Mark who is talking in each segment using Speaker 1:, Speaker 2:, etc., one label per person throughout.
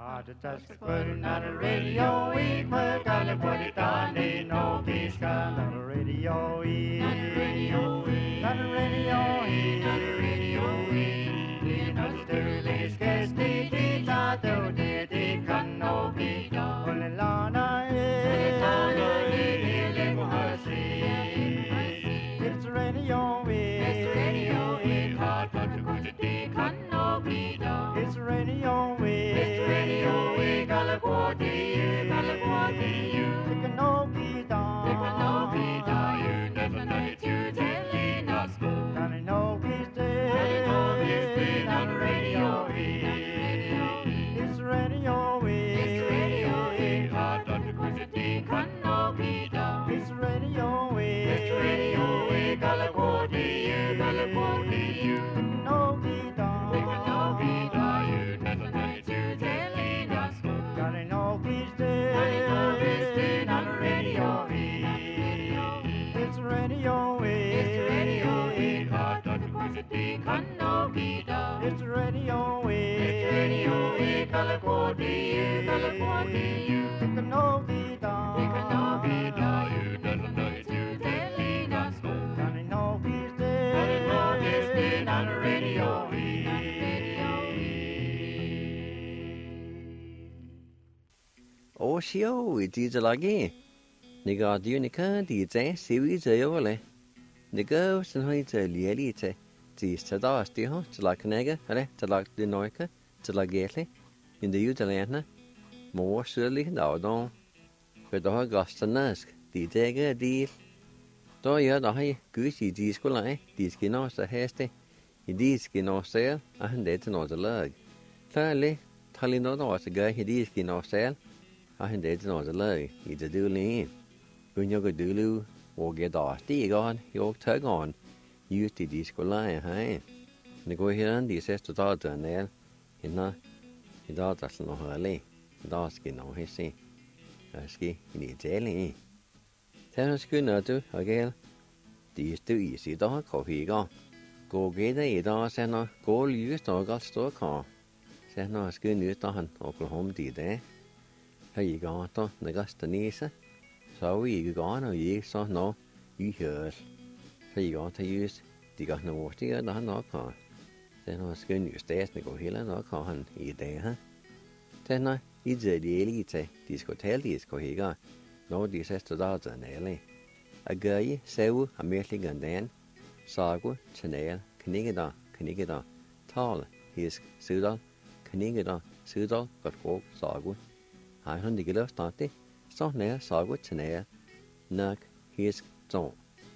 Speaker 1: Just putting on the radio, we put on the put it on, ain't no peace on the radio, on the radio, on the radio, on the radio, you know the dirty scares the dita, the can no be done. When the lana is, it's the radio, it's the radio, it's hard to go to the can no be done. It's the radio, it's the radio, we gotta go to you, gotta go to you. It can no be done, it can no be done. You never know it, you telling us go. Gotta know he's dead, gotta know he's dead on the radio. It's the radio, it's the radio, it's hard to go to the can no be done. It's the radio, it's the radio, we gotta go to you, gotta go to you. It can no be done, it can no be done. You never know it, you telling us go. Gotta know he's dead, gotta know he's dead on the radio. It's the radio, it's the radio, it's hard to go to the can no be done. It's the radio, it's the radio, we gotta go to you, gotta go to you. It can no be done, it can no be done. You never know it, you telling us go. Gotta know he's dead, gotta know he's dead on the radio.
Speaker 2: Ô xíu thì giờ là gì? Nè cái điều này cái thì trái xíu giờ yêu lại. Nè cái sinh hoạt giờ liệt liệt thế. Thì sẽ đó là hả? Giờ là cái này cái, hả? Giờ là cái nói cái, giờ là ghét đấy. Nhưng điều giờ là nè, mua sữa lý đạo đó. Cái đó gọi là thì thế cái đi. Đó giờ đó hay cứ gì cũng lại, thì cái nó sẽ hết đấy. Thì cái nó sẽ, để cho nó giờ là. Thế là thay lên đó sẽ gây thì cái nó sẽ. Để cho nó ra lời, thìจะดูนี่คุณยกดูลูว่าแกต่อตีก่อนยกเธอก่อนยืดที่ดีสกุลไล่ให้ในกูเห็นดีเสร็จตัวตัวเนี่ยเห็นนะที่ตัวตัดสนองเลยตัวสกินน้องให้สิสกินี่เจลี่แทนสกุลเนี่ยตัวโอเคดีตัวอีสิตัวขอพี่ก็กูเกได้ตัวเสร็จนะกูยืดตัวก็ตัวขอเสร็จนะสกุลยืดตัวหันโอเคผมดีเด้hay có to người có stanisa sau gì có nó gì sao nó ý hiểu hay có thấy thì có nó thì đó nó có thế nó cái new state này có hiểu là nó có hẳn ý đấy ha thế nó ý giờ đi thế thì có thể đi có hiểu nó đi sẽ đó giờ này này à cái sau American gần đến sau của Chanel cái đó tall his sự đó cái đó sự đó có cố sau của hai hundred kilo started, so near saw what near, knock his zone,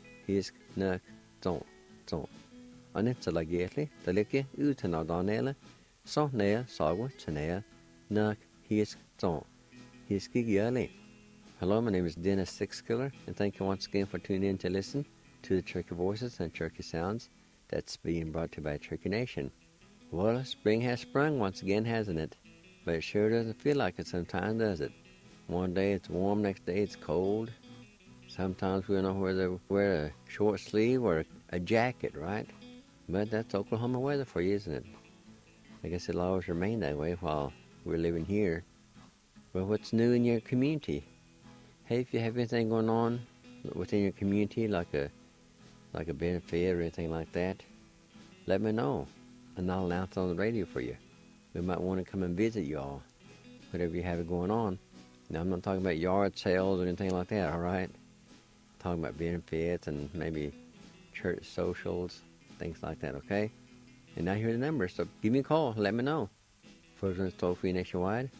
Speaker 2: zone. And it's a lagetly, the licky, utan donella, so near saw what near, knock his zone, his giggy. Hello, my name is Dennis Sixkiller, and thank you once again for tuning in to listen to the Turkey Voices and Turkey Sounds that's being brought to you by Turkey Nation. Well, spring has sprung once again, hasn't it? But it sure doesn't feel like it sometimes, does it? One day it's warm, next day it's cold. Sometimes we don't know whether to wear a short sleeve or a jacket, right? But that's Oklahoma weather for you, isn't it? I guess it'll always remain that way while we're living here. But what's new in your community? Hey, if you have anything going on within your community, like a benefit or anything like that, let me know, and I'll announce on the radio for you. We might want to come and visit y'all, whatever you have going on. Now, I'm not talking about yard sales or anything like that, all right? I'm talking about benefits and maybe church socials, things like that, okay? And now here's the number, so give me a call, let me know. First one's toll-free nationwide,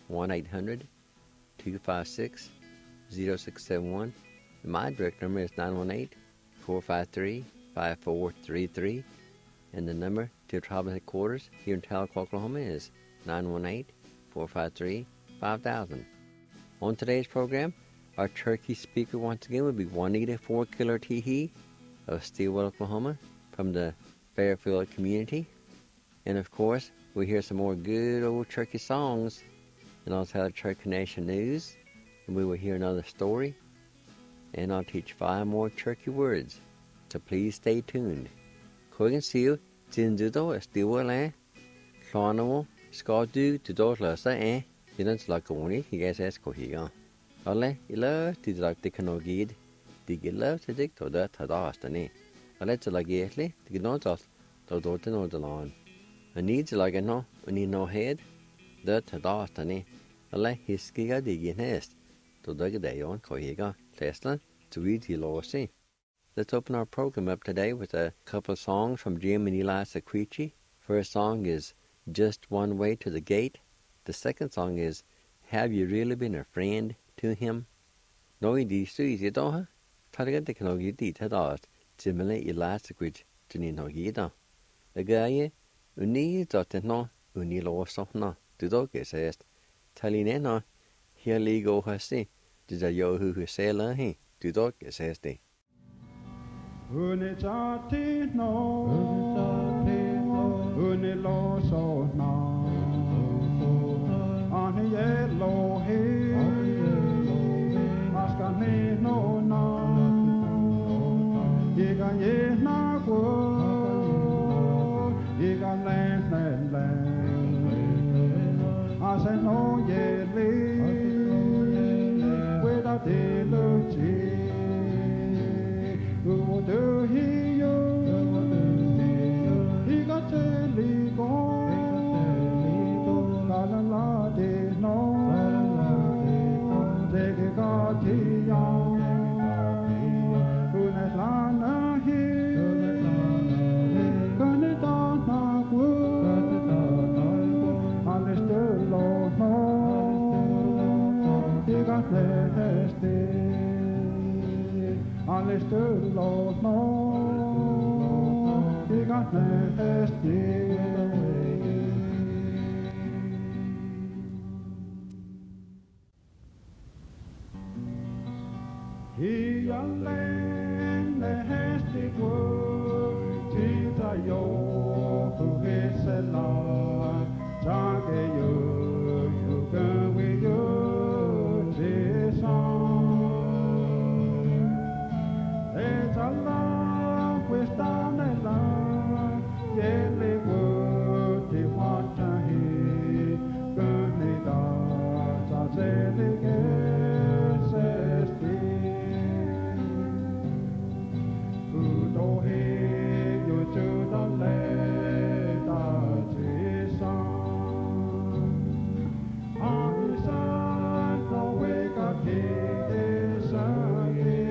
Speaker 2: 1-800-256-0671. My direct number is 918-453-5433. And the number to tribal headquarters here in Tahlequah, Oklahoma is 918-453-5000. On today's program, our turkey speaker once again will be Juanita 4-Killer Teehee of Stillwell, Oklahoma, from the Fairfield community. And of course, we'll hear some more good old turkey songs and also the Turkey Nation news. And we will hear another story. And I'll teach 5 more turkey words. So please stay tuned. Kogan siêu tin du đó Stillwell Lánamo, Scott du to do less Didn't like only he gets as cohiga. Alle, I love to like the canoe gid. The love to dig to that had asked any. I let you like gately, the good not us, to do to know the lawn. I need like a no, I need no head. That had asked any. Alle, his skiga digging nest. To dig a day on cohiga, Tesla, to read he lossy. Let's open our program up today with a couple of songs from Jim and Eli Sakrichi. First song is Just One Way to the Gate. The second song is Have You Really Been a Friend to Him? Noi di street I don't target the canoe di tadas, Jimmy Eli Sakrichi, Jenny no gida. A guy, uni dot no, uni lo sofna, the dog is asked. Talinena, here ligo hasi, did a yo who say la he, the dog is asked.
Speaker 1: Uni chati no, uni lo so na, ani yellow he, askani no na, yiga ye na go, yiga le, ase no ye with a deluge. Who do he yo? He got telly go. La la la de no. Take a got he young. Who knows la na he? Gonna down na good. Understood Lord no. He got nasty. Understood, Lord, no, he got nasty. He a land nasty word, Tita yo, who is a lot, Jage you can with you, this song. It's a love with down a love, yelly wood, the water he, goodly dogs, I say the guess is who do he, you to the left, his son. On his son, no wake up his son.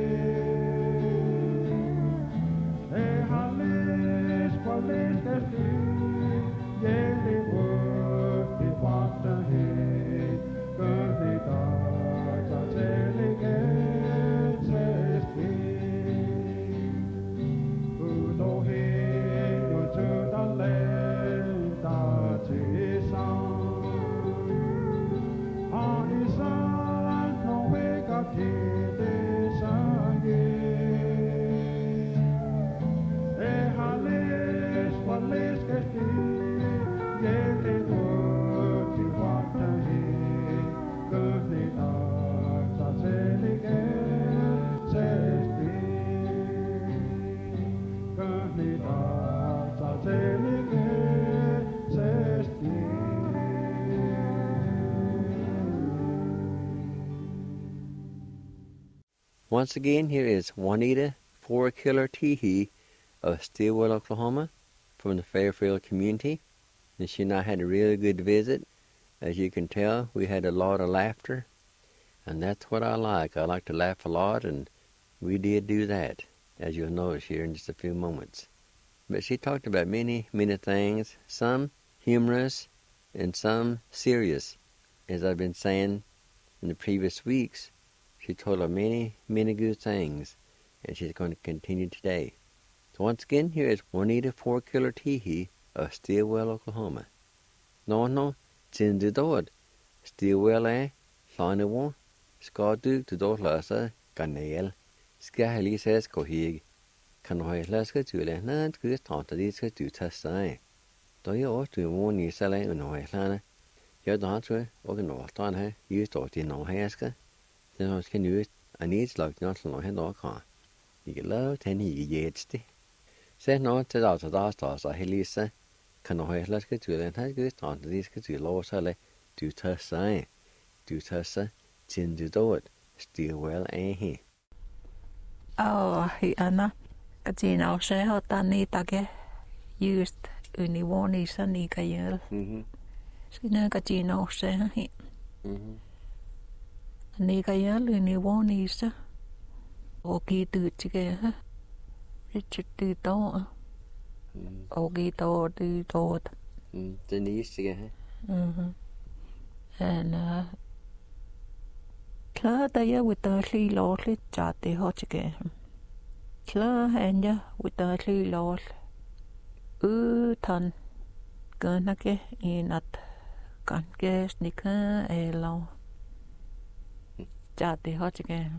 Speaker 2: Once again, here is Juanita 4-Killer Teehee of Stillwell, Oklahoma, from the Fairfield community. And she and I had a really good visit. As you can tell, we had a lot of laughter, and that's what I like. I like to laugh a lot, and we did do that, as you'll notice here in just a few moments. But she talked about many, many things, some humorous and some serious. As I've been saying in the previous weeks, she told her many, many good things, and she's going to continue today. So once again, here is Juanita 4-Killer Teehee of Stillwell, Oklahoma. No, Jindu Dord, Stillwell Lanawa, Skadu to Dorlasa, Ganel, Skahali says Kohig, Kanoy Laska Tula, Nant Good Tantadis to Tassai. Do you ought to warn you selling in Oilana? Your daughter, Organ you thought in Ohaska? Then I was can use a needs like not no hand or car. You get low, 10 years. Say no to the stars, I Helisa, Kanoy Laska to the Nant Good Tantadis to Losale to Tassai. du tassa tin du dod still well he.
Speaker 3: Hi Anna. Katina on se ottaa niitäkin just univuonissa niitä jäl. Siinä katina on se hi. Niitä jäl univuonissa. Oki tyytsikee. Richard tyytoo. Oki tyytoot.
Speaker 2: Den niisikee.
Speaker 3: Klada ja wita liilooslit saati hotsikee. Klahanja wita liiloos. Ytan könäke inat kankees nikä elo. Saati hotsikee.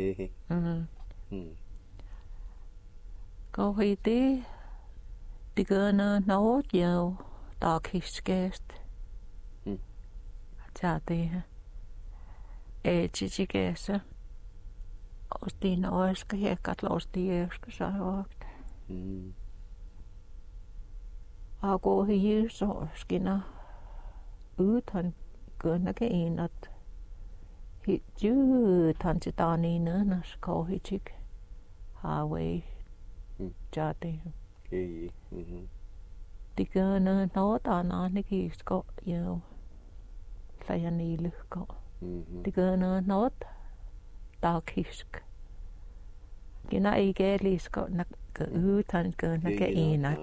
Speaker 3: Kauhiti tikana naot jau taakiskeest. Saati etsitsikeessä. Ostin oiska hiekat losti jeuska saavat. Ako hyys oskina. Ytan könäke inat. Hitjyythan sitä niin näs kauhitsik. Haawei. Saati. Tikana naotaan ainakin isko jau. Läjä niilyhko. Tikana naot. Takisk. Kina ei keelisko näkö yhtään könäke inat.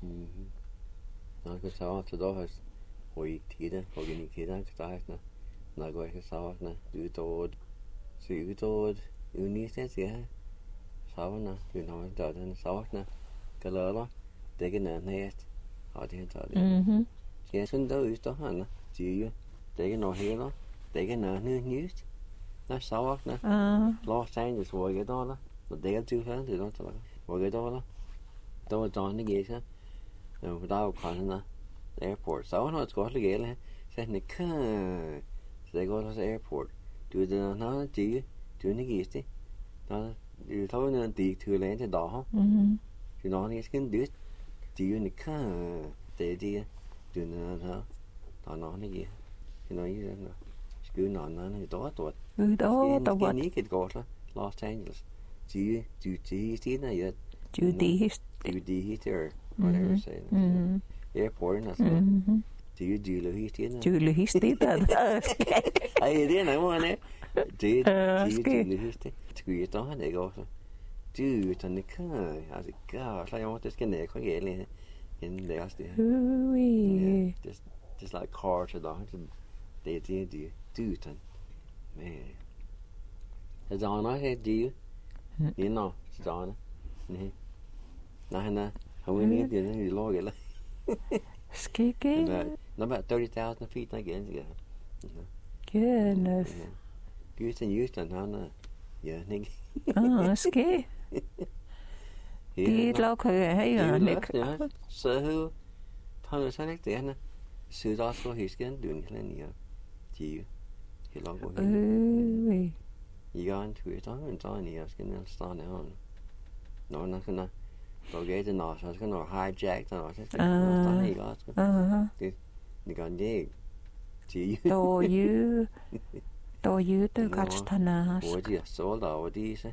Speaker 2: Näkö saa tuohon hoi tiedä, hoi tiedä kataisna. Näkö ehkä saa na ytod, se ytod unisten siihen. Saavana ynnävän täyden saavana kalalla tekee näet. Haatien täyden. Siihen sun töystä hanna tiedä. Tekee no hela, tekee nähnyt nyst. Nä saavana. Los Angeles vuoge tuolla. No tekee tyyhän tuolla tuolla. Vuoge tuolla. Tuolla tuonne kiesa. No tää kanna airport. Saavana skolle gele. Se ne kan. Se går til airport. Du er der dige, du er ikke der. Du tager en dige til land til dag. Du når ikke skal dyt. Du er ikke det dige. Du er der. Der når ikke. Du når ikke der. Skal når der
Speaker 3: Udo
Speaker 2: var ikke et godt Los Angeles. Du stiger ja.
Speaker 3: Du
Speaker 2: or whatever say. Airport altså. Du
Speaker 3: Tyylihisti tätä.
Speaker 2: Ai det er noget andet. Det tyylihisti. Skulle jeg da ikke også. Du den kan altså gør så jeg må det skal nære gælde en læres det. Just like car to det du den. Men det er nok det du. You know, Donna. Nej, han ikke det lå eller.
Speaker 3: Skike.
Speaker 2: About 30,000 feet again.
Speaker 3: Goodness.
Speaker 2: Houston, han Nick.
Speaker 3: Ske. Det lokker her, Nick.
Speaker 2: Så han er sådan ikke det, han Sydafrika hisken dunhlen ja. De lokker. Igen Twitter, men så ni jeg skal næsten han. Når han då gav det nå, så skal nå hijack den også. Det kan det.
Speaker 3: Då det katstana.
Speaker 2: Hvor de solgt over disse.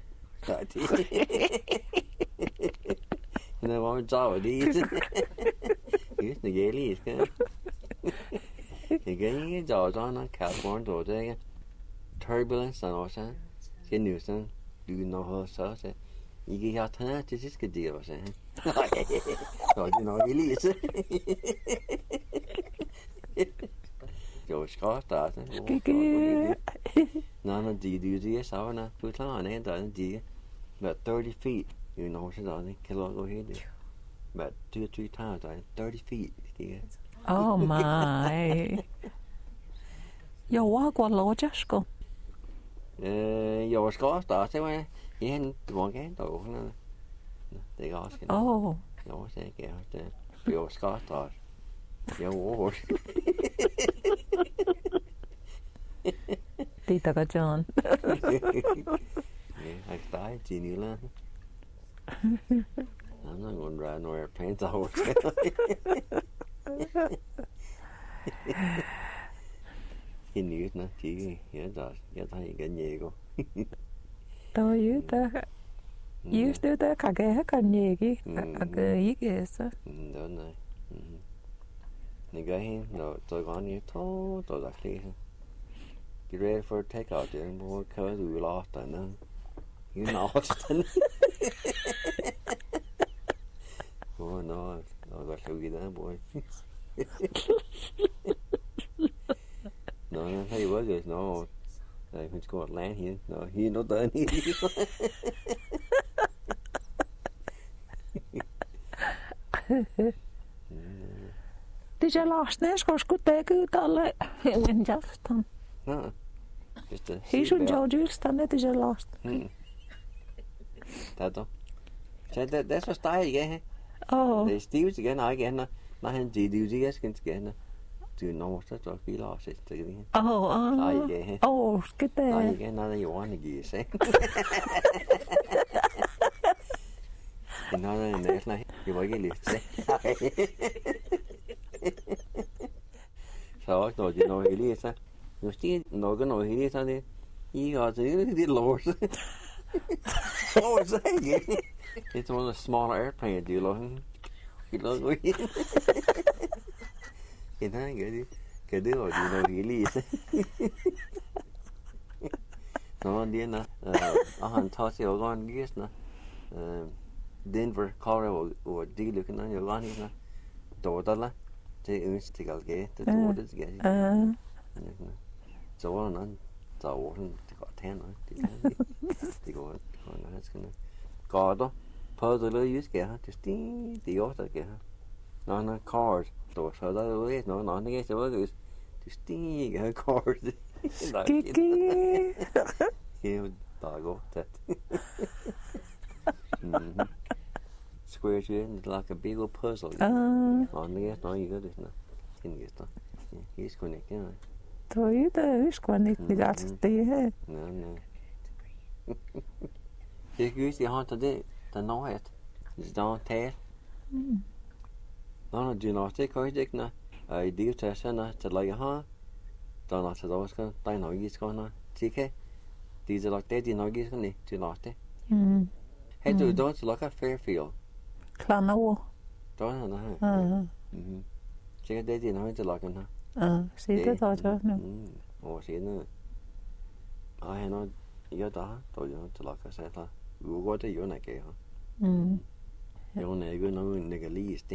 Speaker 2: Det var en dag disse. Det er gældigt, skal. Det kan ikke dag sådan California då det. Turbulence også. Det nu sådan. Du når så ikke har tænkt til sidste del også. Så det nok lige. Jo, skal starte. Nå, de er savner. Du klarer en anden de. About 30 feet. You know what I'm saying? Kan du gå helt? About 2 or 3 times. 30 feet.
Speaker 3: Oh my. Jo, var går logisk.
Speaker 2: Jo, skal starte var igen, du må gerne dog. Det er også.
Speaker 3: Oh.
Speaker 2: Jo, det er det. Jo, skal starte. Jo.
Speaker 3: Det er John.
Speaker 2: Yeah, I died, Genila. I'm not going to ride no airplanes over. Hình như nó chỉ hiện giờ thấy cái nhẹ cô.
Speaker 3: Tôi yếu ta yếu ta cả cái hết còn nhẹ cái cái ý cái sao.
Speaker 2: Đó này. Này cái nó tôi còn như thôi tôi đã khi. Get ready for takeout there, boy, cause we lost I know. You lost. Oh no, I should get that boy. No, I tell you what, there's no. Who's going to land here? No, he not done here.
Speaker 3: Did you last night? Skulle take ut alle en jastan.
Speaker 2: No, just a.
Speaker 3: He's on George's stand. Did you last?
Speaker 2: That that's what style again.
Speaker 3: Oh.
Speaker 2: Det Steve's igen, og igen, når han det skal igen. Du når så så vi lader sig til det.
Speaker 3: Skal det.
Speaker 2: Nej, igen, når det jorden ikke sig. Det når det næsten, det var ikke lidt. Så også når det når hele så. Nu stiger når hele så det. I har det lort. Så så igen. It's one of the smaller airplanes, you look. You look weird. You know, cái đứa rồi you know really. Nó đi nè, han tar sig och går gis nè. Denver, Colorado och det lukar när jag går ner nè. Då där det är stigal ge, det då det ge. Så var han så var han det går tänna. Det går han ska nu. Går på det löj ska ha det är åt det ha. Nå cars då så där det nå det är så det stiger cars. Helt dago det. Square it like a big old puzzle. On the no you got it now. Can you stop? He's connecting.
Speaker 3: Då är det connected att det är.
Speaker 2: No. Det just det har inte det något. Det är inte. No, du not det kan jag inte. Det är så sen att lägga ha. Då när så då ska ta något ska na. Tycker det är lagt det något ska ni du not det. Hej du då så locka Fairfield.
Speaker 3: Klarna.
Speaker 2: Då na. Tycker det är något att locka na.
Speaker 3: Se det då nu.
Speaker 2: Och sen jag har jag då jag till locka så här. Du går det ju näke ha. Jag är ju nog negalist.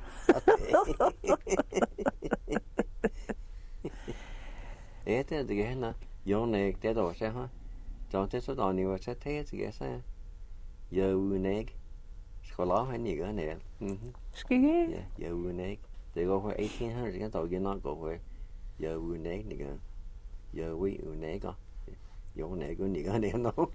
Speaker 2: Det henne. Jag är det då så här. Då det så då ni var så det så jag säger. Jag unig. Ska la henne ju ner.
Speaker 3: Ska jag?
Speaker 2: Ja, jag unig. Det går för 1800 kan då gärna gå för. Jag unig ni kan. Jag vi unig. Jag unig ni kan det nå.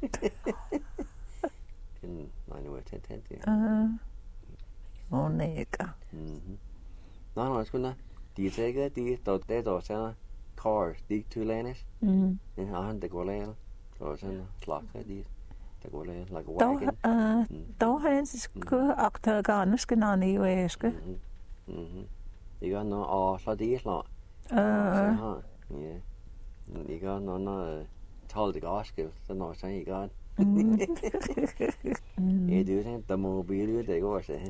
Speaker 2: Nej, nu är det.
Speaker 3: Oneka.
Speaker 2: Nej, skulle de tager de det då så cars de to lanes. Den har det går lane. Så sådan slakker de. Det går lane like a wagon.
Speaker 3: Då han skulle aktergarne skal nå i væske.
Speaker 2: Det gør noget og så det så. Ja. Det gør noget 12 det gaske, så når så I gør. Ja, det er der mobil det går så.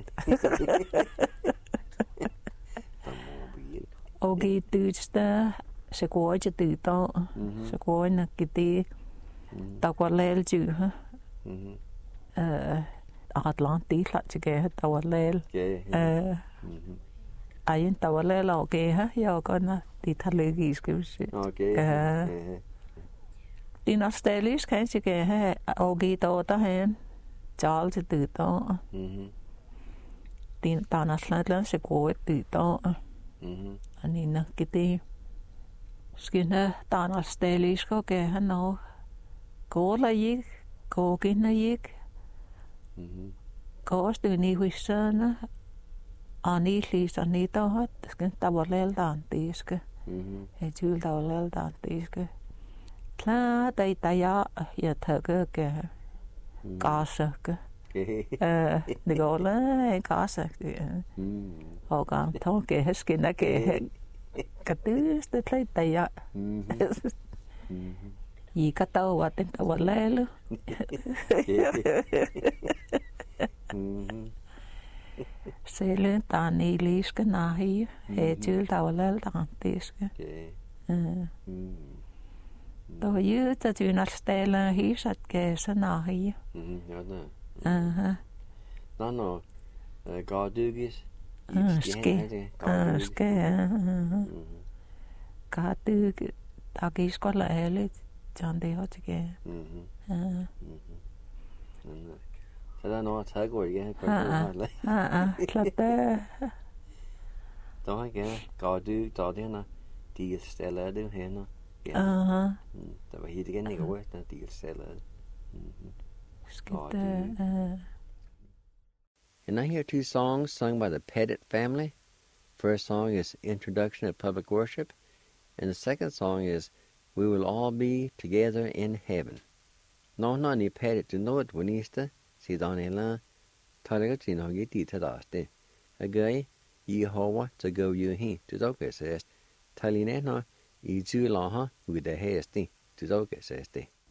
Speaker 3: Og det dyster så går det til då. Så går det det der går læl ju ha. Atlantik la til det der var læl. Ej, der var læl okay ha. Jeg går na det tager skal vi se.
Speaker 2: Okay.
Speaker 3: Det er nok stadig kanskje kan have og der han Charles til der. Det der er slet så godt det der. Og ni nok det. Skinne der er stadig skal kan han nok gå la ikke gå ind ikke. Gå stå ni huset og ni lige ni der skal der var læl der det skal. Jeg tror der var læl der det skal. Klar, det jeg tager gasse. Det går la gasse. Og gang tog skinner Katüüstä leitä ja Ikatauat tavalleilu. Selyn tani liiske nahi. Hetyl tavalleilta antiiske. Tuo jyytä tyynärsteellä hiisat keesä nahi.
Speaker 2: No, gaadugis.
Speaker 3: Ske. Kaatug takiskolla helyt. John de Hotchke.
Speaker 2: Seda no tago igen.
Speaker 3: Klappe.
Speaker 2: Då igen. Gaadug dagena. De ställer det henne. Det var hit igen igår när de ställer. And I hear two songs sung by the Pettit family. First song is Introduction of Public Worship, and the second song is We Will All Be Together in Heaven. No ni Pettit to know it winista, si donela, talaga no giti tadaste. A guy, ye hawa to go you he to doga says, taline no, I ju laha with the hasty to doga says.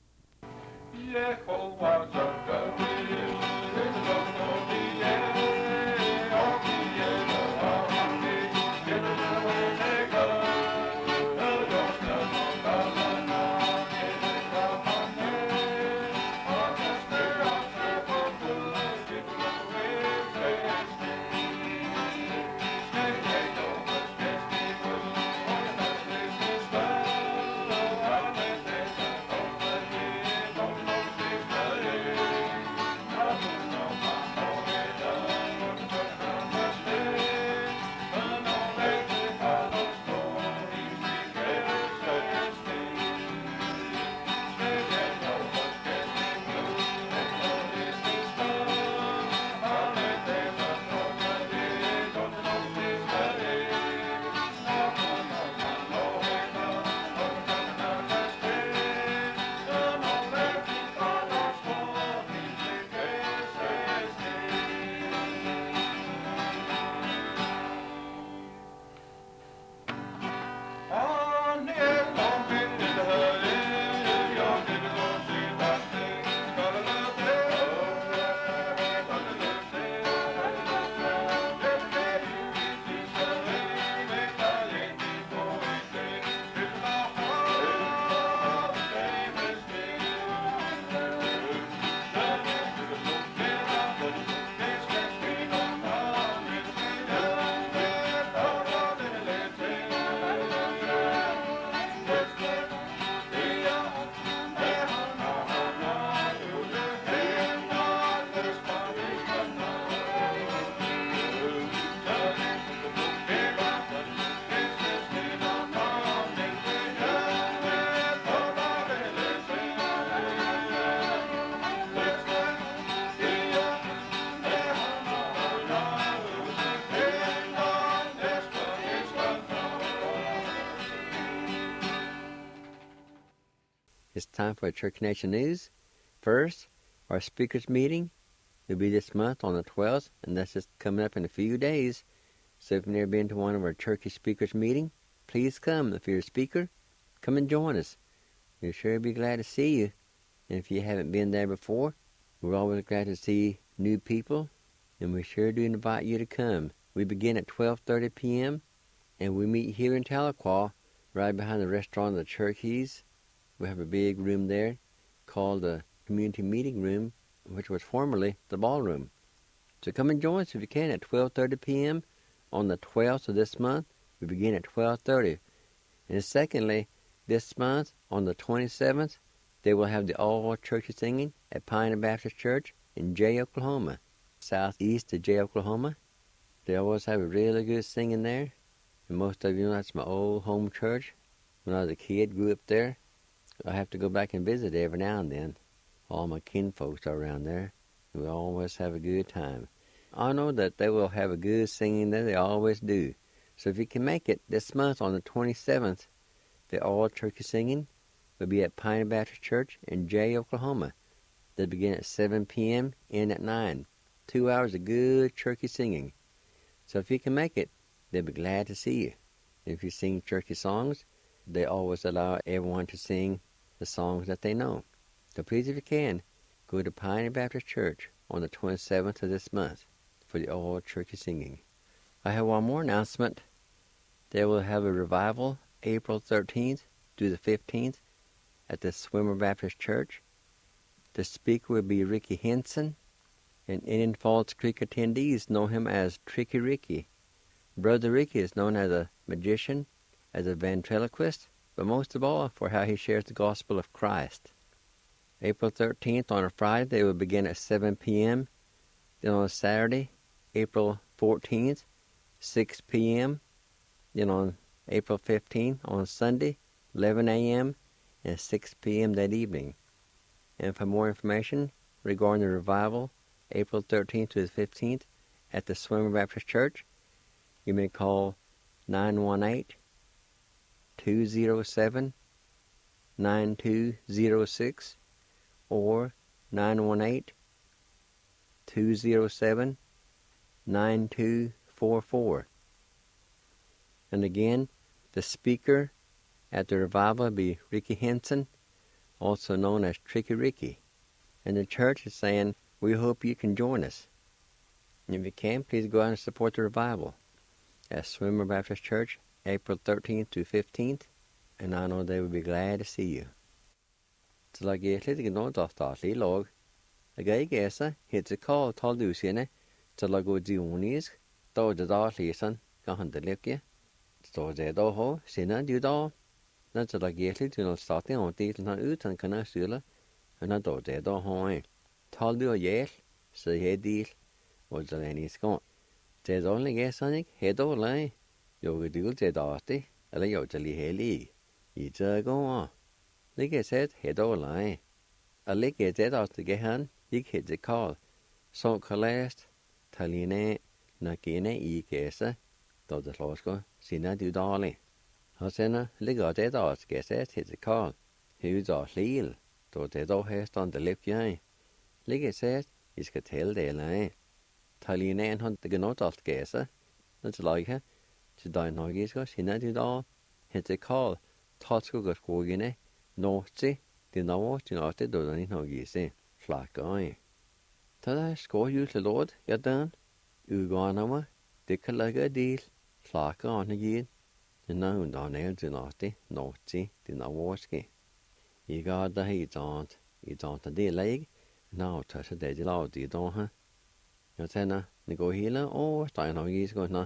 Speaker 2: It's time for Church Nation News. First, our speakers meeting will be this month on the 12th, and that's just coming up in a few days. So if you've never been to one of our Turkey speakers meeting, please come. If you're a speaker, come and join us. We'll sure be glad to see you. And if you haven't been there before, we're always glad to see new people, and we sure do invite you to come. We begin at 12:30 p.m., and we meet here in Tahlequah, right behind the restaurant of the Cherokee. We have a big room there called the Community Meeting Room, which was formerly the ballroom. So come and join us if you can at 12:30 p.m. on the 12th of this month. We begin at 12:30. And secondly, this month on the 27th, they will have the all churches singing at Pioneer Baptist Church in Jay, Oklahoma, southeast of Jay, Oklahoma. They always have a really good singing there. And most of you know that's my old home church. When I was a kid, grew up there. I have to go back and visit every now and then. All my kinfolks are around there. We always have a good time. I know that they will have a good singing there. They always do. So if you can make it this month on the 27th, the all turkey singing will be at Pioneer Baptist Church in Jay, Oklahoma. They begin at 7 p.m., end at 9. 2 hours of good turkey singing. So if you can make it, they'll be glad to see you. If you sing churchy songs, they always allow everyone to sing the songs that they know. So please, if you can, go to Pioneer Baptist Church on the 27th of this month for the all churchy singing. I have one more announcement. They will have a revival April 13th through the 15th at the Swimmer Baptist Church. The speaker will be Ricky Henson, and Indian Falls Creek attendees know him as Tricky Ricky. Brother Ricky is known as a magician, as a ventriloquist, but most of all for how he shares the gospel of Christ. April 13th on a Friday, they will begin at 7 p.m. Then on Saturday, April 14th, 6 p.m. Then on April 15th, on Sunday, 11 a.m. and 6 p.m. that evening. And for more information regarding the revival, April 13th to the 15th at the Swimmer Baptist Church, you may call 918-207-9206 or 918-207-9244. And again, the speaker at the revival will be Ricky Henson, also known as Tricky Ricky. And the church is saying, we hope you can join us. And if you can, please go out and support the revival at Swimmer Baptist Church, April 13th to 15th, and I know they will be glad to see you. Så la jeg litt nå da statlig lag. Jeg gæsa, hit til kall taldusiene, så la gå dionisk, da det da lesen, kan handle litt. Så det da ho, sinne du da. Når så la jeg litt nå statlig og det til han ut, han kan ha style, og når da det da ho. Tal du og hjel, så jeg del, og så den i skån. Det da ligger sånn jeg, helt og lei. Jo, du det da det, eller jo til li heli. I det går. Ligger sett helt og lei. Og ligger det da til han, gikk helt til kall. Så kalest, taline, nakine i gæsa, da det slåsker, sinne du dårlig. Og senere ligger det da til sett helt til kall. Hud da lil, da det da hesten det lipp jeg. Ligger sett, jeg skal tildele. Taline han det genot alt gæsa. Når det lager, til deg Norge skal sinne du da. Helt til kall, tatsko godt skogene. Nåti, det nå til nåti da den i Norge se. Flakker. Ta det skår jo til låd, ja den. Uganama, det kan lage del. Flakker han igjen. Den er undan el til nåti, det nå ske. Jeg ga det i tant det leg. Nå tar seg det til av de da her. Jeg tenner, det går hele år, da Norge skal nå.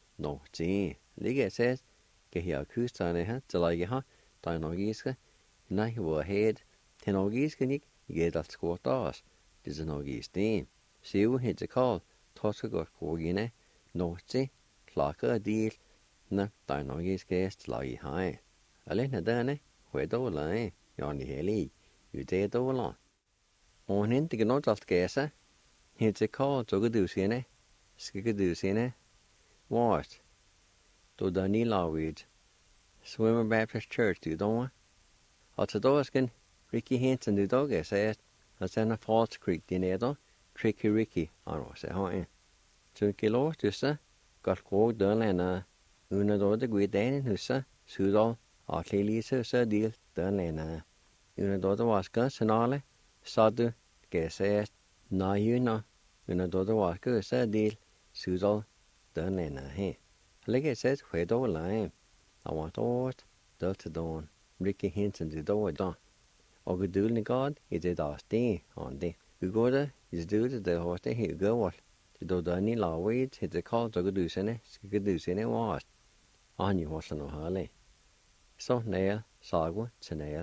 Speaker 2: Nåti, ligger sett. Kan her kusterne her, til lege her, da Norge skal. Nei, hvor hed. Til Norge skal ikke, jeg alt skåret av oss. Det er Norge sten. Se jo helt til kall, torsker godt krogene. Nåti, flakker del. Nå, da Norge skal slag her. Alene denne, hvor dårlig, Jan i hele, jo det dårlig. Og han ikke nåt alt gæsa. Helt til kall, tog du sine, skal du sine. What? Do the Nilaweed Swimmer Baptist Church do don't. Og til dagsken, Ricky Henson du dog er sagt, at sende Falls Creek din etter, Tricky Ricky, han også har en. Så ikke lov til sig, godt grog dørlænder, under da det går i dagen huset, Sudal, og klilise så del dørlænder. Under da det var skønsenale, så du, gav sagt, nøjønner, under da det var skønsen del, Sudal, dørlænder her. Ligger sett høyt over leien. Jeg var tårt, død til dagen. Ricky Henson til død da. Og gedulden god, i det da sted, han det. Ugår i det det hos det helt gøvalt. Det da den i lavet, til det kaldt og gedusene, skal gedusene var. Han jo også noe herlig. Så nær, sago til nær.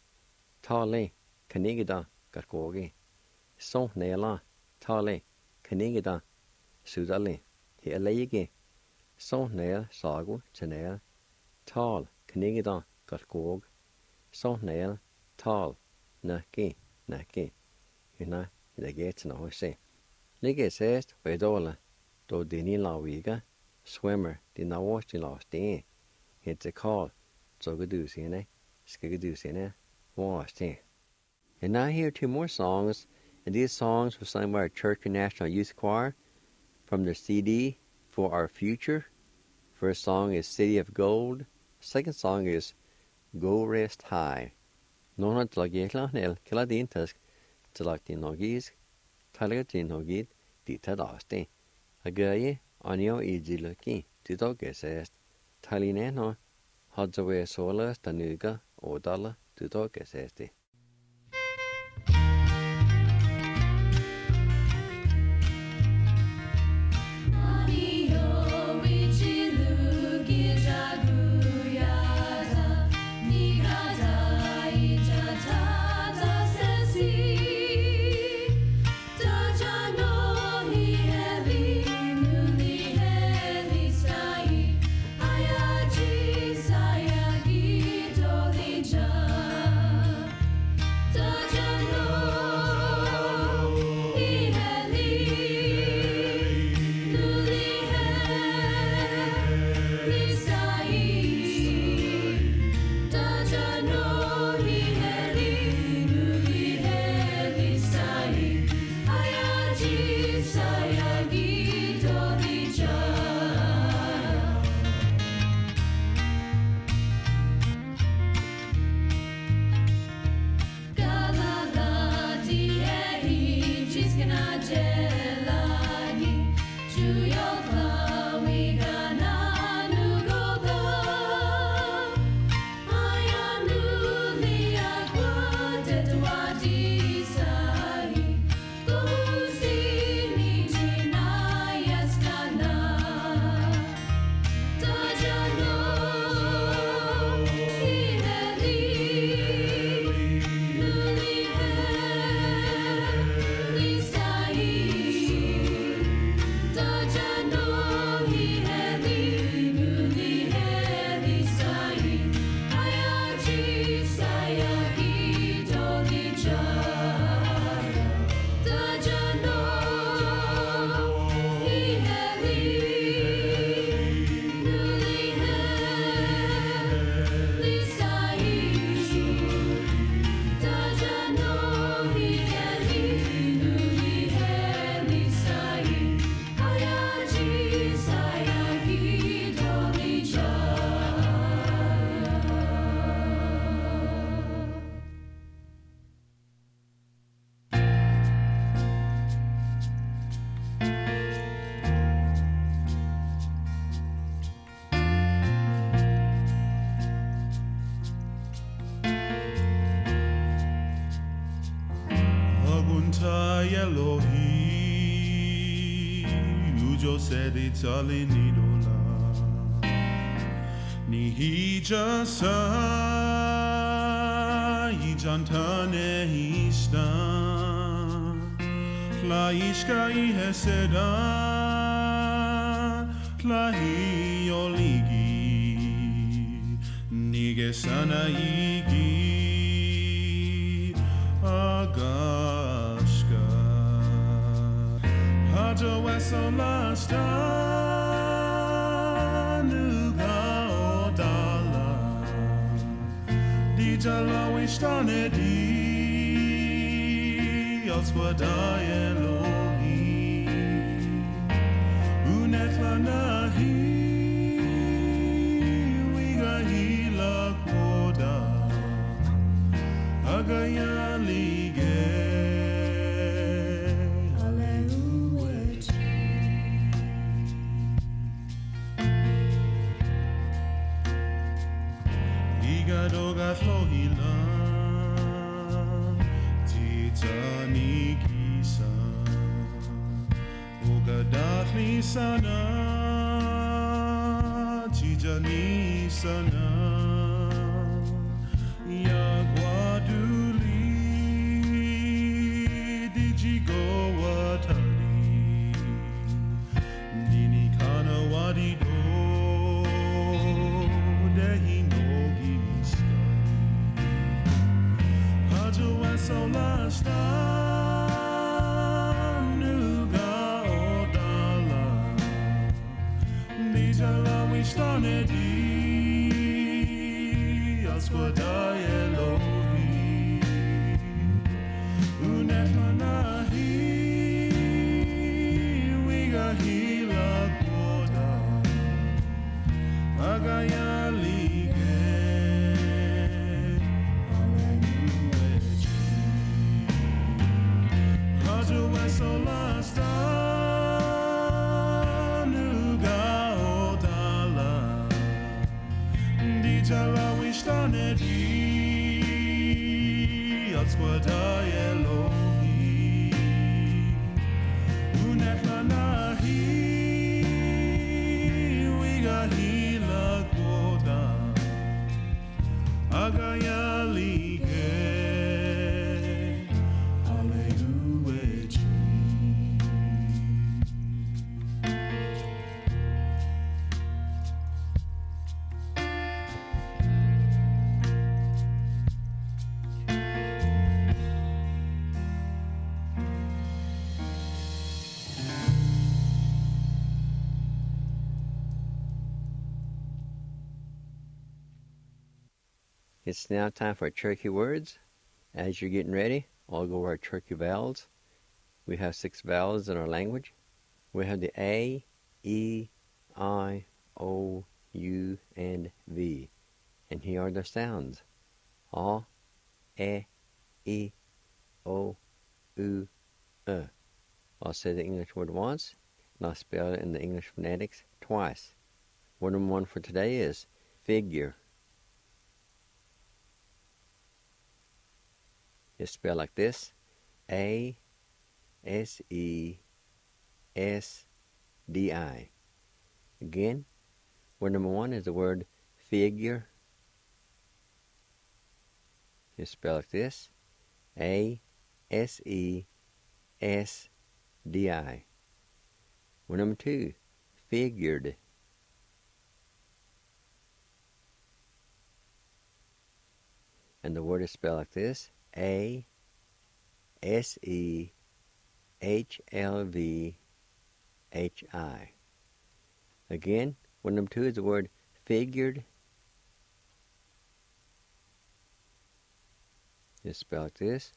Speaker 2: Tale, kan ikke da, godt gåge. Så nær, tale, kan ikke da, sudale, her lege. Så nær, sago til nær. Tal, kan ikke da, godt gåge. Så nær, tal, nakke. Hina, det er til noe å se. Ligger sest, for dårlig, da den i laviga, swimmer, de nås til oss det. Hette kall, så du sine, skal du sine, was det. And now here are two more songs, and these songs were sung by our Church and National Youth Choir from the CD For Our Future, First song is City of Gold. Second song is Go Rest High. Nona tlagekla nel kiladin task tlagtin nogis talagatin nogit ditadaste. Agaye anio ijiloki tidogesest talineno hadzawe sola stanuga odala tidogeseste.
Speaker 4: Tali nidola ni hija sa ijantane hista la ishka iheseda la hioligi nige sana igi agashka hajo weso lasta Jala wishtane di Oswada Elohi Unetla nahi Wiga hila koda Agaya lige Doga Flohila Titani Kisa Ugadafli Sana Tijani Sana Yagwaduli Dijigo Watari Nini Kana Wadido So last nuga odala Nijala wishtane di Aswada Elohi Unetla nahi Wiga hila koda Itala wishane di Atsquada Elohi Unetmanahi Wigahila Quota Agayali
Speaker 2: It's now time for Cherokee words. As you're getting ready, I'll go over our Cherokee vowels. We have 6 vowels in our language. We have the A, E, I, O, U, and V. And here are the sounds. A, E, O, U, I'll say the English word once, and I'll spell it in the English phonetics twice. Word number 1 for today is figure. It's spelled like this: A-S-E-S-D-I. Again, word number 1 is the word figure. It's spelled like this: A-S-E-S-D-I. Word number 2, figured. And the word is spelled like this: A-S-E-H-L-V-H-I. Again, word number 2 is the word figured. It's spelled like this: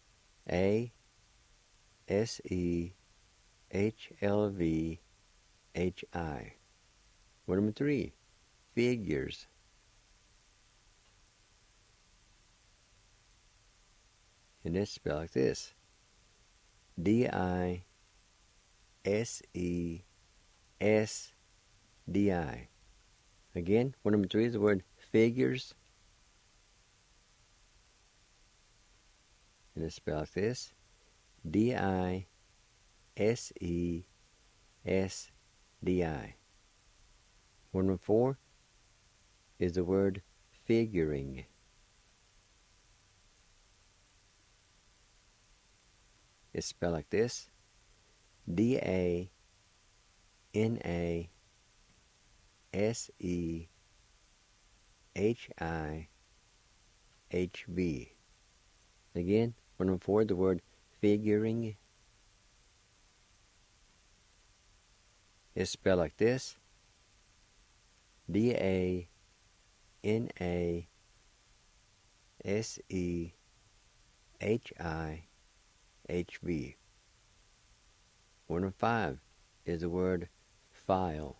Speaker 2: A-S-E-H-L-V-H-I. Word number 3, figures. And it's spelled like this: D-I-S-E-S-D-I. Again, word number 3 is the word figures. And it's spelled like this: D-I-S-E-S-D-I. Word number 4 is the word figuring. It's spelled like this: D-A-N-A-S-E-H-I-H-V. Again, word number 4, the word figuring. It's spelled like this: D-A-N-A-S-E-H-I-H-V. Word number 5 is the word file.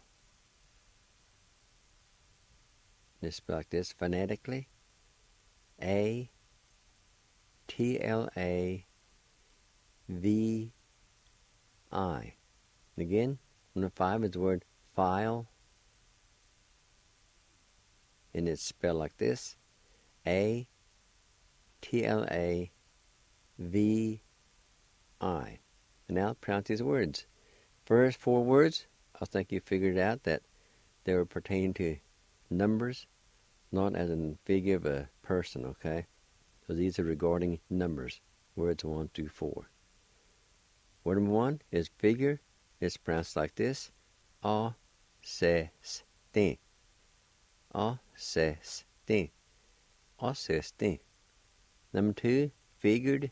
Speaker 2: It's spelled like this phonetically: A-T-L-A-V-I. Again, number 5 is the word file. And it's spelled like this: A-T-L-A-V-I. And now pronounce these words. First 4 words, I think you figured out that they were pertaining to numbers, not as a figure of a person, okay? So these are regarding numbers, words 1 through 4. Word number 1 is figure. It's pronounced like this: A-se-s-tin. A-se-s-tin. A-se-s-tin. Number 2, figured: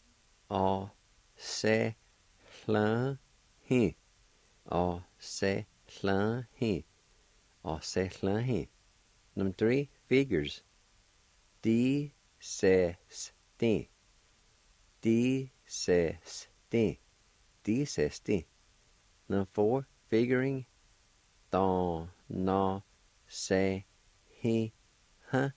Speaker 2: A-se-hlan-hin. A-se-hlan-hin. A-se-hlan-hin. Number 3, figures: D-se-s-tin. D-se-s-tin. D-se-s-tin. Number 4, figuring: Don-na-se-hi-han.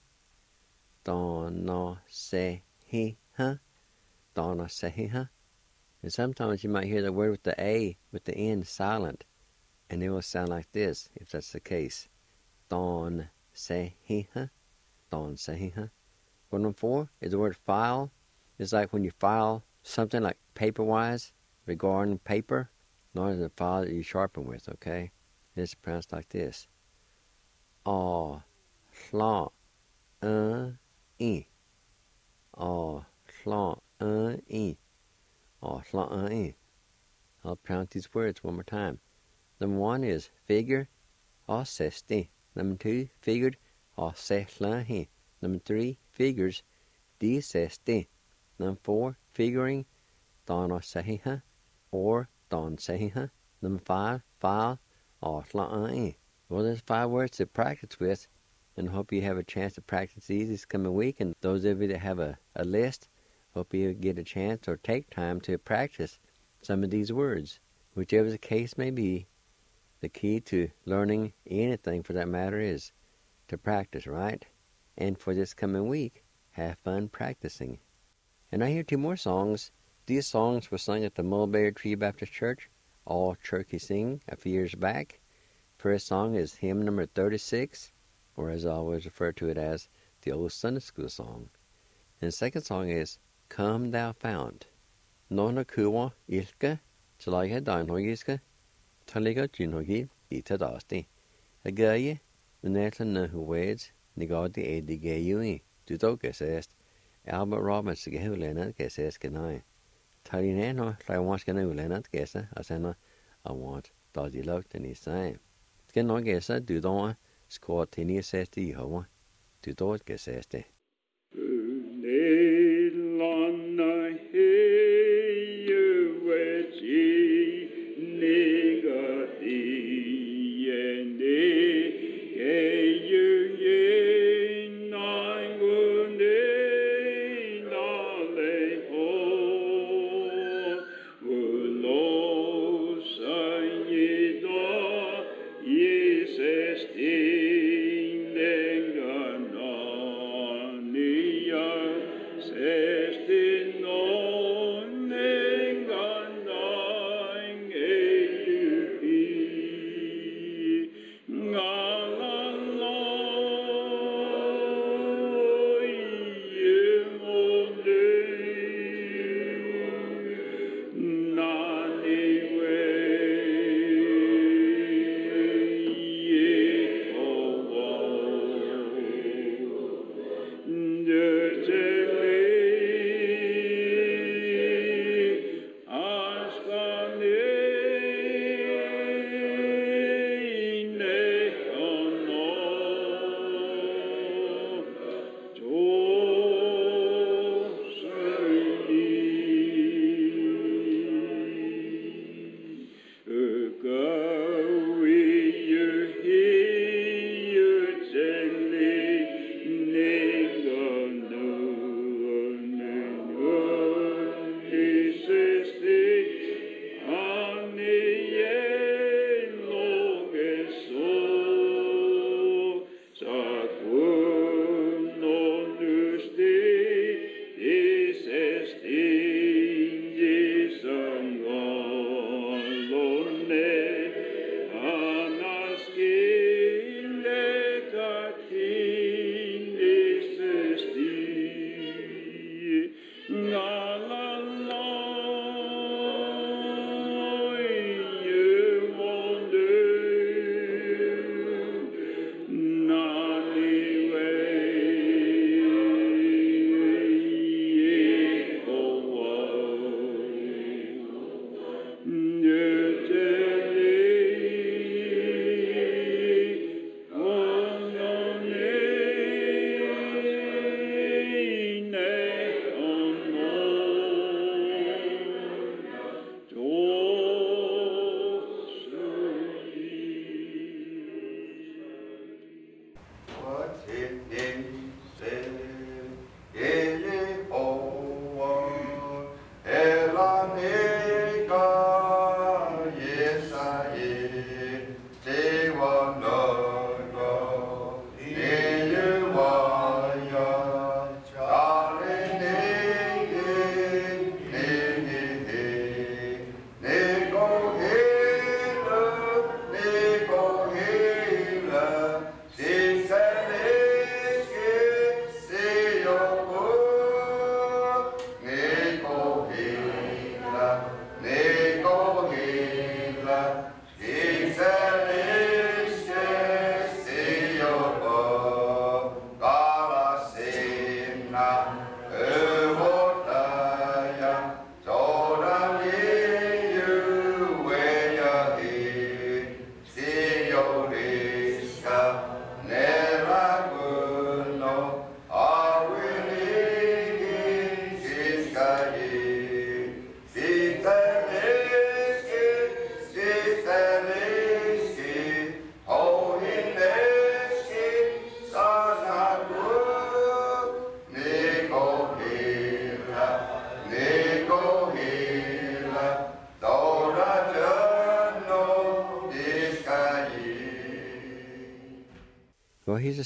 Speaker 2: Don-na-se-hi-han. Don-na-se-hi-han. And sometimes you might hear the word with the A with the N silent, and it will sound like this if that's the case: Don sehiha, don sehiha. Well, number 4 is the word file. It's like when you file something like paper-wise, regarding paper, not as a file that you sharpen with, okay? It's pronounced like this. Ah, hla, I. Ah, hla, I. Ah, hla, I. I'll pronounce these words one more time. Number 1 is figure, sesti. Number 2, figured, sehlahi. Number 3, figures, sesti. Number 4, figuring, don sehiha, or don sehiha. Number 5, file, hla. Well, there's 5 words to practice with, and hope you have a chance to practice these this coming week. And those of you that have a list, hope you get a chance or take time to practice some of these words. Whichever the case may be, the key to learning anything for that matter is to practice, right? And for this coming week, have fun practicing. And I hear 2 more songs. These songs were sung at the Mulberry Tree Baptist Church, all churchy sing, a few years back. First song is hymn number 36, or as I always refer to it as, the old Sunday school song. And the second song is Come Thou Fount. Nona kuwa ilka, chalaya dainhogiska, taliga junhogi itadasti. Agaye, unetla nahuweds, nigadi edigayui, dudokesest, Albert Roberts gehulena keses kenai. Talineno, laiwanskana ulena kesa, asena, I want, dodi looked and he sang. Skenno gesa, dudon, squatini sesti hoa, dudot geseste.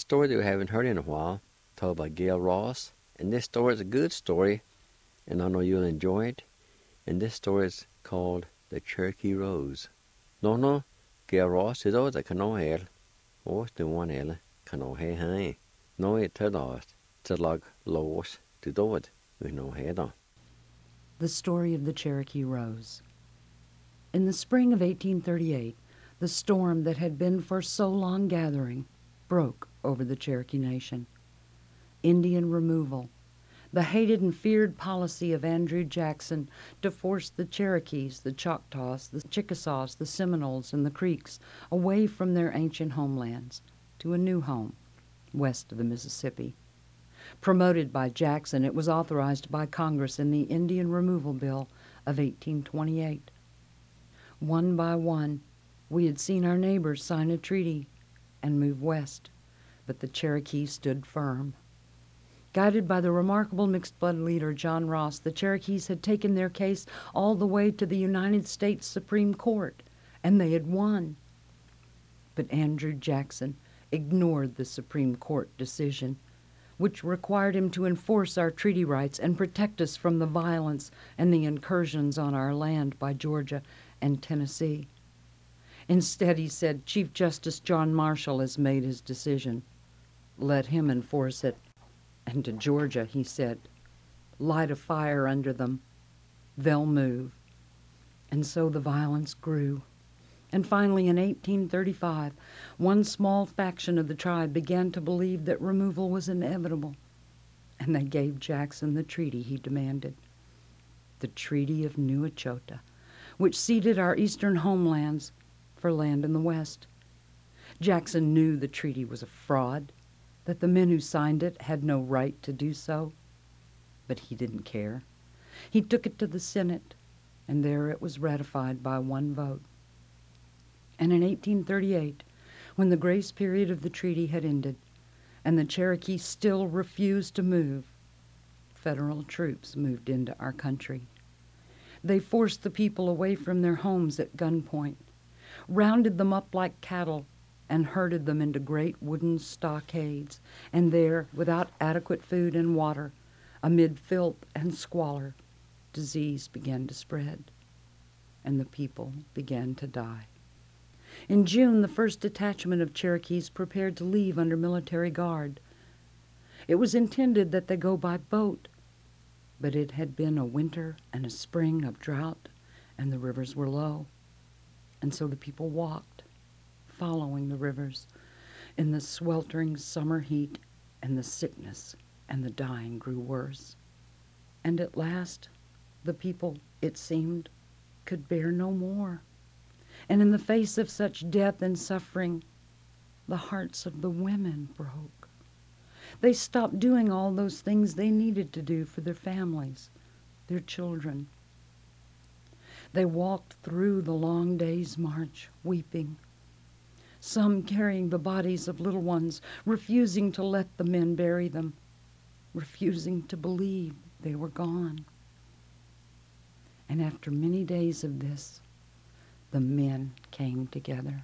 Speaker 2: story that we haven't heard in a while, told by Gail Ross. And this story is a good story, and I know you'll enjoy it. And this story is called The Cherokee Rose. No, Gail Ross is always a canoe hell. Or the one hell, canoe hey. No, it turned out to log lows to do it with no head on.
Speaker 5: The Story of the Cherokee Rose. In the spring of 1838, the storm that had been for so long gathering broke over the Cherokee Nation. Indian removal, the hated and feared policy of Andrew Jackson to force the Cherokees, the Choctaws, the Chickasaws, the Seminoles, and the Creeks away from their ancient homelands to a new home west of the Mississippi. Promoted by Jackson, it was authorized by Congress in the Indian Removal Bill of 1828. One by one, we had seen our neighbors sign a treaty and move west, but the Cherokee stood firm. Guided by the remarkable mixed-blood leader John Ross, the Cherokees had taken their case all the way to the United States Supreme Court, and they had won. But Andrew Jackson ignored the Supreme Court decision, which required him to enforce our treaty rights and protect us from the violence and the incursions on our land by Georgia and Tennessee. Instead, he said, Chief Justice John Marshall has made his decision. Let him enforce it. And to Georgia, he said, light a fire under them. They'll move. And so the violence grew. And finally, in 1835, one small faction of the tribe began to believe that removal was inevitable. And they gave Jackson the treaty he demanded. The Treaty of New Echota, which ceded our eastern homelands for land in the west. Jackson knew the treaty was a fraud, that the men who signed it had no right to do so. But he didn't care. He took it to the Senate, and there it was ratified by one vote. And in 1838, when the grace period of the treaty had ended, and the Cherokee still refused to move, federal troops moved into our country. They forced the people away from their homes at gunpoint, rounded them up like cattle, and herded them into great wooden stockades, and there, without adequate food and water, amid filth and squalor, disease began to spread, and the people began to die. In June, the first detachment of Cherokees prepared to leave under military guard. It was intended that they go by boat, but it had been a winter and a spring of drought, and the rivers were low, and so the people walked, following the rivers in the sweltering summer heat, and the sickness and the dying grew worse. And at last, the people, it seemed, could bear no more. And in the face of such death and suffering, the hearts of the women broke. They stopped doing all those things they needed to do for their families, their children. They walked through the long day's march, weeping, some carrying the bodies of little ones, refusing to let the men bury them, refusing to believe they were gone. And after many days of this, the men came together.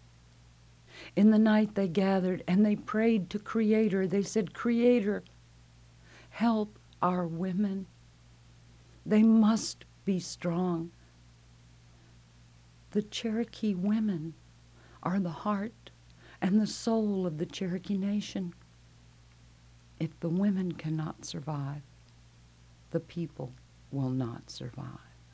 Speaker 5: In the night they gathered and they prayed to Creator. They said, Creator, help our women. They must be strong. The Cherokee women are the heart and the soul of the Cherokee Nation. If the women cannot survive, the people will not survive.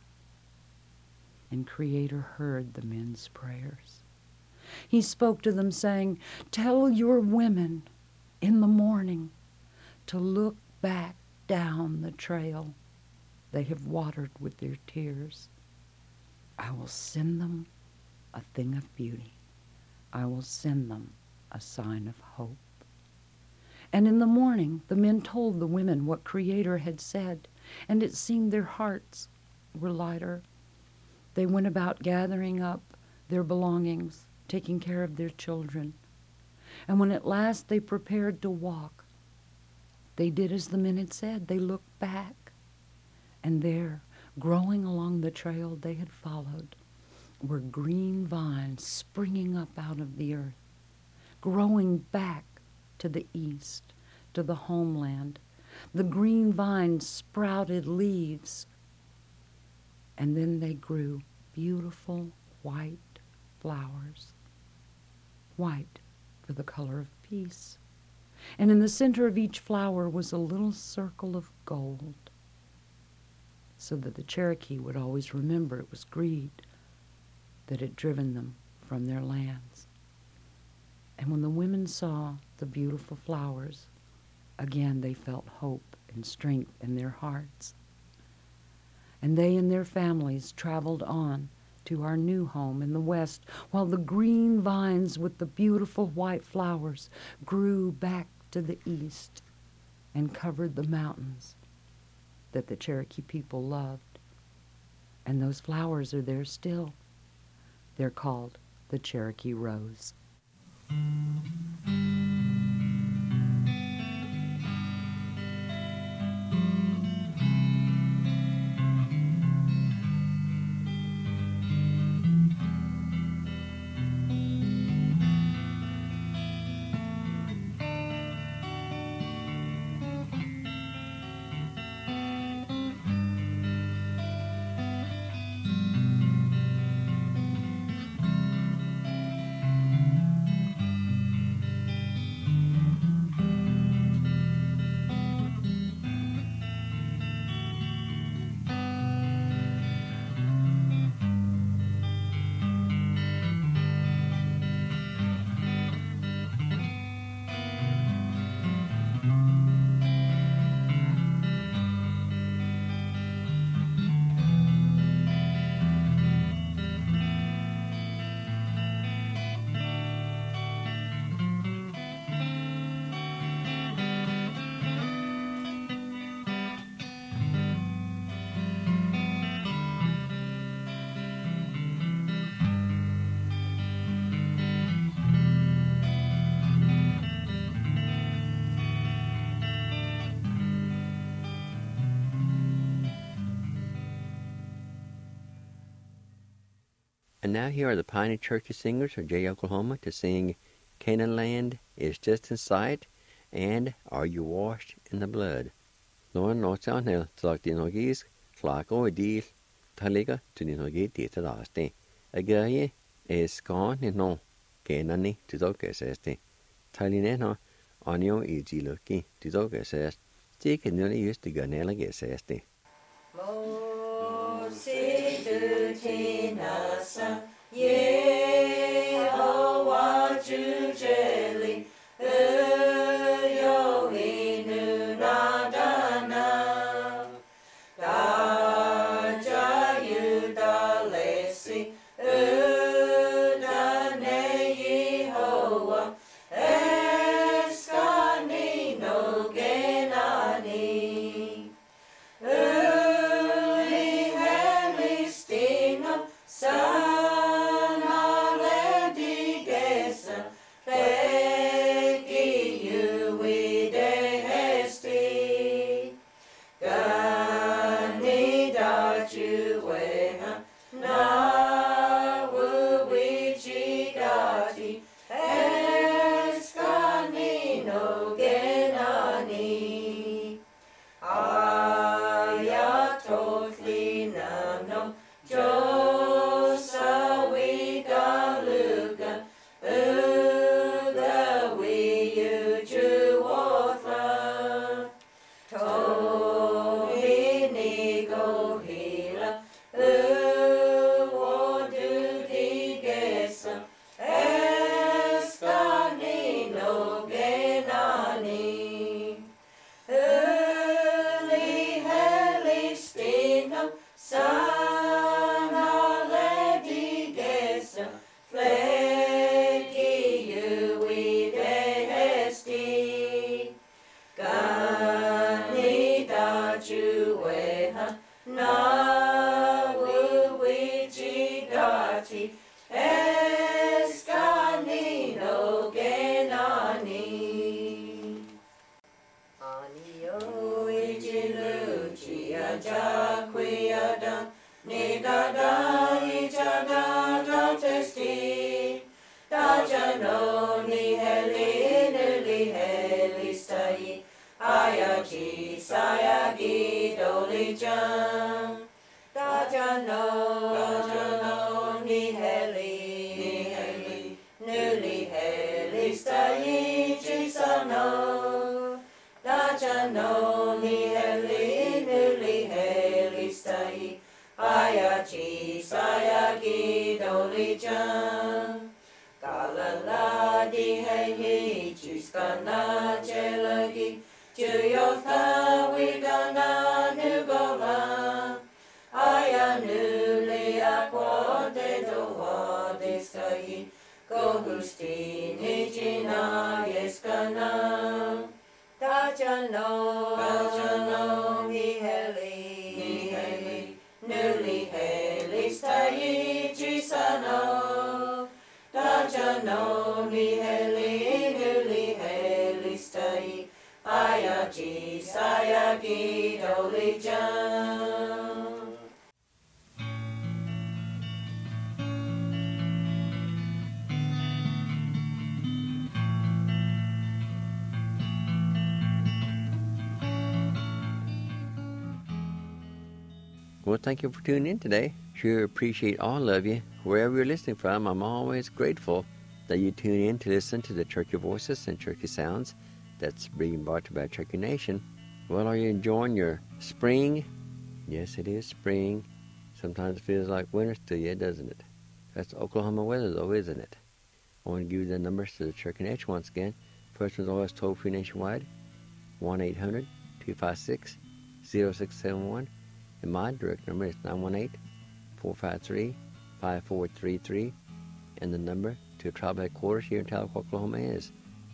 Speaker 5: And Creator heard the men's prayers. He spoke to them saying, tell your women in the morning to look back down the trail they have watered with their tears. I will send them a thing of beauty. I will send them a sign of hope. And in the morning, the men told the women what Creator had said, and it seemed their hearts were lighter. They went about gathering up their belongings, taking care of their children. And when at last they prepared to walk, they did as the men had said. They looked back, and there, growing along the trail they had followed, were green vines springing up out of the earth, growing back to the east, to the homeland. The green vines sprouted leaves, and then they grew beautiful white flowers, white for the color of peace. And in the center of each flower was a little circle of gold, so that the Cherokee would always remember it was greed that had driven them from their lands. And when the women saw the beautiful flowers, again they felt hope and strength in their hearts. And they and their families traveled on to our new home in the west, while the green vines with the beautiful white flowers grew back to the east and covered the mountains that the Cherokee people loved. And those flowers are there still. They're called the Cherokee Rose.
Speaker 2: And now here are the Piney Cherokee Singers of Jay, Oklahoma, to sing Canaan Land is Just in Sight and Are You Washed in the Blood. Lorne Norton Hill, Tlak Dinogis, Tlak Oidil, Taliga to Dinogi Dita Lasti. Agaye is gone in no, Canani to Dogas Esti. Talineno, Onio Ijiluki to Dogas Est. Take a nearly used to Ganella Gesesti.
Speaker 6: Yehovah Jujeli, Yoinu Nadana, Daja Yudalesi, Udane Yehovah, Eskani no Genani, Uli Helistino, Ni heli, Ayachi sayagi doli jam. Dajano ni heli newly heli stai chisano. Dajano ni heli newly heli stai. Ayachi sayagi doli jam. Kalala di hei chiskana chelagi. Juyotha wigana nugola. Aya nuli aquade doa disai. Gohusti nijina yeskana. Dajano hiheli nuli heli stai chisano. Dajano hiheli nuli heli stai. Ayachi sayagi doli jam.
Speaker 2: Well, thank you for tuning in today. Sure appreciate all of you. Wherever you're listening from, I'm always grateful that you tune in to listen to the Cherokee Voices and Cherokee Sounds that's being brought to you by Cherokee Nation. Well, are you enjoying your spring? Yes, it is spring. Sometimes it feels like winter to you, doesn't it? That's Oklahoma weather, though, isn't it? I want to give you the numbers to the Cherokee Nation once again. First one's always toll-free nationwide, 1-800-256-0671. And my direct number is 918-453-5433. And the number to tribal headquarters here in Tahlequah, Oklahoma is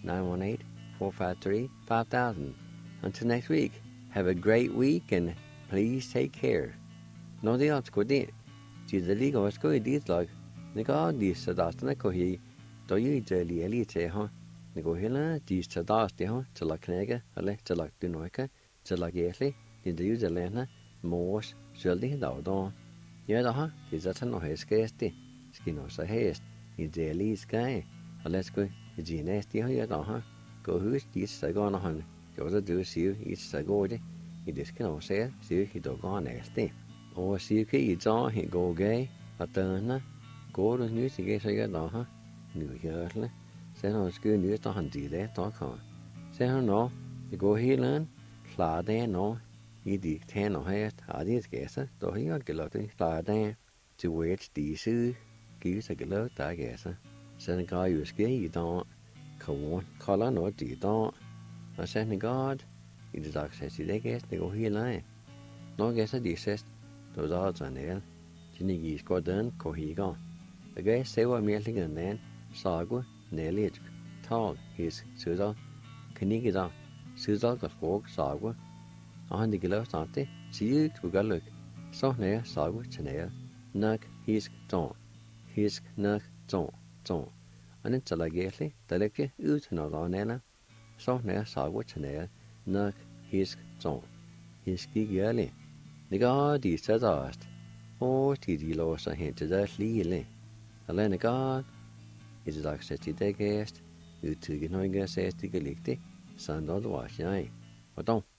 Speaker 2: 918-453-5000. Until next week, have a great week and please take care. No the odds go in. See the legal was going to like the god this Sadastana Kohi, do you jelly elite, huh? The go hilla, these Sadasti, huh? To like Nega, a left to like Dunoika, to like Yetli, in the user Lena. Mors søldig dagdom. Ja da, det er no heskesti. Skino så hest. I deli skai. Og let's go. I næste ja da. Gå hus dit så går når han. Jo så du siger i så går det. I det skal no se. Siger I dog går næste. Og siger ki I så he gå gay. Og dørna. Går du nu så så ja da. Nu gjørle. Så når skal nu så han det da kan. Så han nå. Det går hele. Klar det nå. I de tænder højst har de skæsser, dog ikke geløtte starten til wet de side, giver sig geløtte der gæsser. Sådan gør jo ske i dag, kan kolder noget i dag, og sådan godt i det dag sæt i det gæst, det går helt af. Når gæsser de sæt, dog der er sådan el, til de giver skår den, går hikker. Og gæst sæver mere liggende den, sagu, næligt, tal, hisk, sødder, kan ikke der, sødder går skog, sagu, og han ikke laver sådan det, siger du gør lykke. Så nær sagu til nær, nok hisk tårn, hisk nok tårn. Og den tager gæslig, der lægger ud til noget andet. Så nær sagu til nær, nok hisk tårn. Hisk ikke ærlig. Det gør de sætter os. Og de låser hen til deres lille. Og længe godt. I det dag sætter de gæst. Udtrykken højere sætter de ligge. Sådan noget var jeg. Og dog.